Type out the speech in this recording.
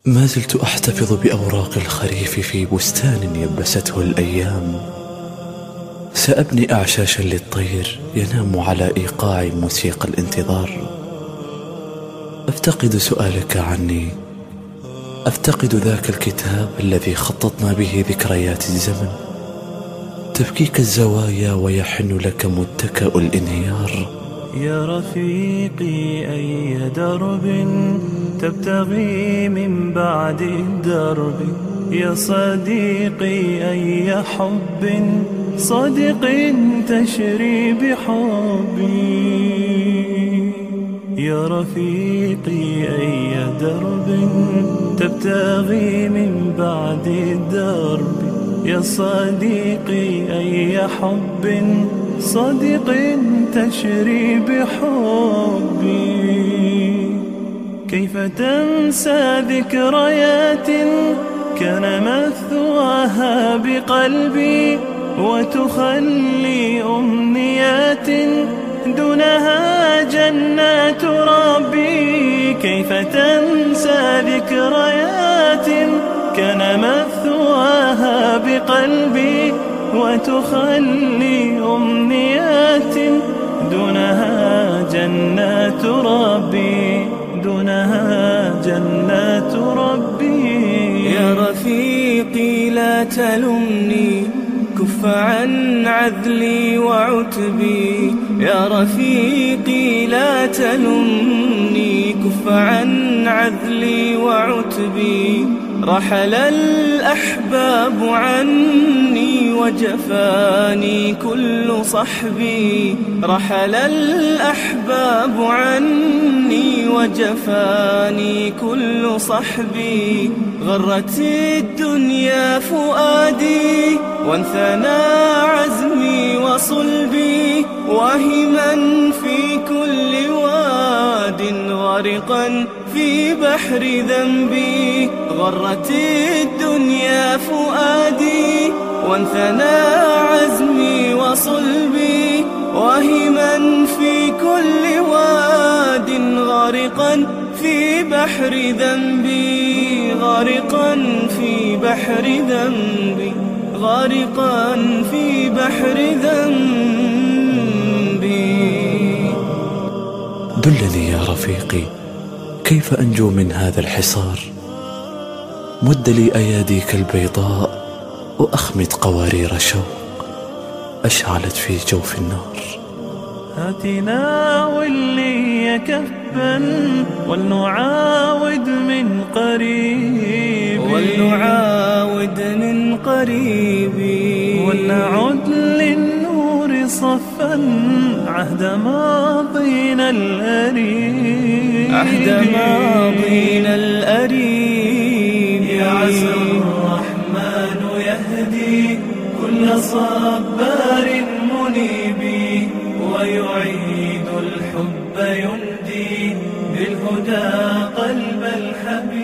ما زلت أحتفظ بأوراق الخريف في بستان يبسته الأيام. سأبني أعشاشا للطير ينام على إيقاع موسيقى الانتظار. أفتقد سؤالك عني، أفتقد ذاك الكتاب الذي خططنا به ذكريات الزمن. تبكيك الزوايا ويحن لك متكأ الانهيار. يا رفيقي أي درب تبتغي من بعد الدرب، يا صديقي أي حب صادق تشري بحبي. يا رفيقي أي درب تبتغي من بعد الدرب، يا صديقي أي حب صادق تشري بحبي. كيف تنسى ذكريات كان مثواها بقلبي، وتخلي أمنيات دونها جنات ربي. كيف تنسى ذكريات كان مثواها بقلبي، وتخلي أمنيات دونها جنات ربي، دونها جنات ربي. يا رفيقي لا تلمني، كف عن عذلي وعتبي. يا رفيقي لا تلمني، كف عن عذلي وعتبي. رحل الأحباب عني وجفاني كل صحبي. رحل الأحباب عني وجفاني كل صحبي. غرت الدنيا فؤادي وانثنى عزمي وصلبي، واهما في كل واد غارقا في بحر ذنبي. غرت الدنيا فؤادي وانثنى عزمي وصلبي، واهما في كل واد غارقا في بحر ذنبي. غارقا في بحر ذنبي، غارقا في بحر ذنبي. دلني يا رفيقي كيف أنجو من هذا الحصار. مد لي أياديك البيضاء وأخمد قوارير شوق أشعلت في جوف النار. هاتنا ولي كفا ولنعاود من قريب، ولنعاود من قريب. ولنعد للنور صفا عهد ماضينا الأريب، عهد ماضينا الأريب. يعز الرحمن يهدي كل صبار منيب، ويعيد الحب يندي بالهدى قلب الحبيب.